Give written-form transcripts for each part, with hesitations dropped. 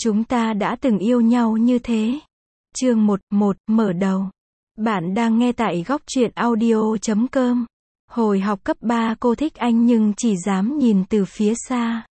Chúng ta đã từng yêu nhau như thế. Chương 11, mở đầu. Bạn đang nghe tại góc truyện audio.com. Hồi học cấp 3 cô thích anh nhưng chỉ dám nhìn từ phía xa.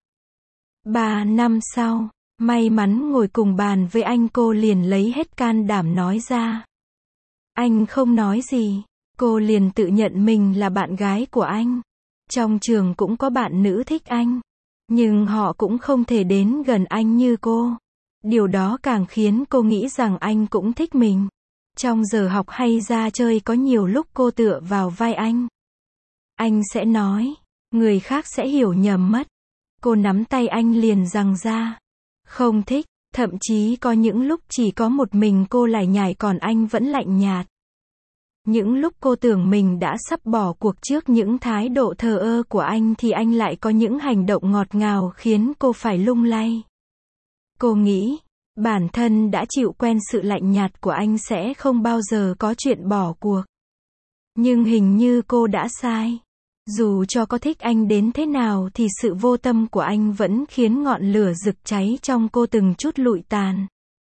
3 năm sau, may mắn ngồi cùng bàn với anh, cô liền lấy hết can đảm nói ra. Anh không nói gì, cô liền tự nhận mình là bạn gái của anh. Trong trường cũng có bạn nữ thích anh, nhưng họ cũng không thể đến gần anh như cô. Điều đó càng khiến cô nghĩ rằng anh cũng thích mình. Trong giờ học hay ra chơi có nhiều lúc cô tựa vào vai anh. Anh sẽ nói, người khác sẽ hiểu nhầm mất. Cô nắm tay anh liền giằng ra. Không thích, thậm chí có những lúc chỉ có một mình cô lải nhải còn anh vẫn lạnh nhạt. Những lúc cô tưởng mình đã sắp bỏ cuộc trước những thái độ thờ ơ của anh thì anh lại có những hành động ngọt ngào khiến cô phải lung lay. Cô nghĩ, bản thân đã chịu quen sự lạnh nhạt của anh sẽ không bao giờ có chuyện bỏ cuộc. Nhưng hình như cô đã sai. Dù cho có thích anh đến thế nào thì sự vô tâm của anh vẫn khiến ngọn lửa rực cháy trong cô từng chút lụi tàn.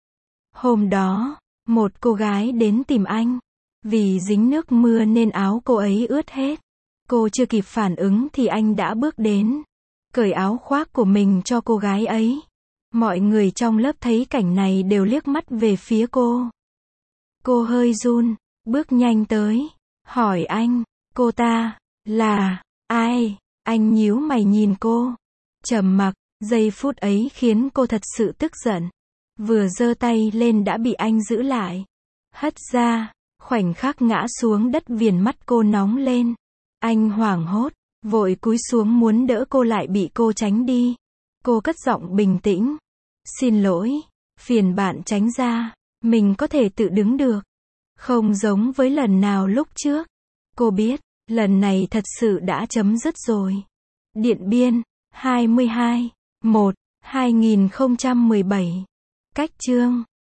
Hôm đó, một cô gái đến tìm anh. Vì dính nước mưa nên áo cô ấy ướt hết. Cô chưa kịp phản ứng thì anh đã bước đến, cởi áo khoác của mình cho cô gái ấy. Mọi người trong lớp thấy cảnh này đều liếc mắt về phía cô. Cô hơi run, bước nhanh tới, hỏi anh, cô ta là ai? Anh nhíu mày nhìn cô, trầm mặc. Giây phút ấy khiến cô thật sự tức giận. Vừa giơ tay lên đã bị anh giữ lại, hất ra. Khoảnh khắc ngã xuống đất, viền mắt cô nóng lên. Anh hoảng hốt, vội cúi xuống muốn đỡ cô lại bị cô tránh đi. Cô cất giọng bình tĩnh. Xin lỗi, phiền bạn tránh ra, mình có thể tự đứng được. Không giống với lần nào lúc trước. Cô biết, lần này thật sự đã chấm dứt rồi. Điện Biên, 22/1/2017. Cách chương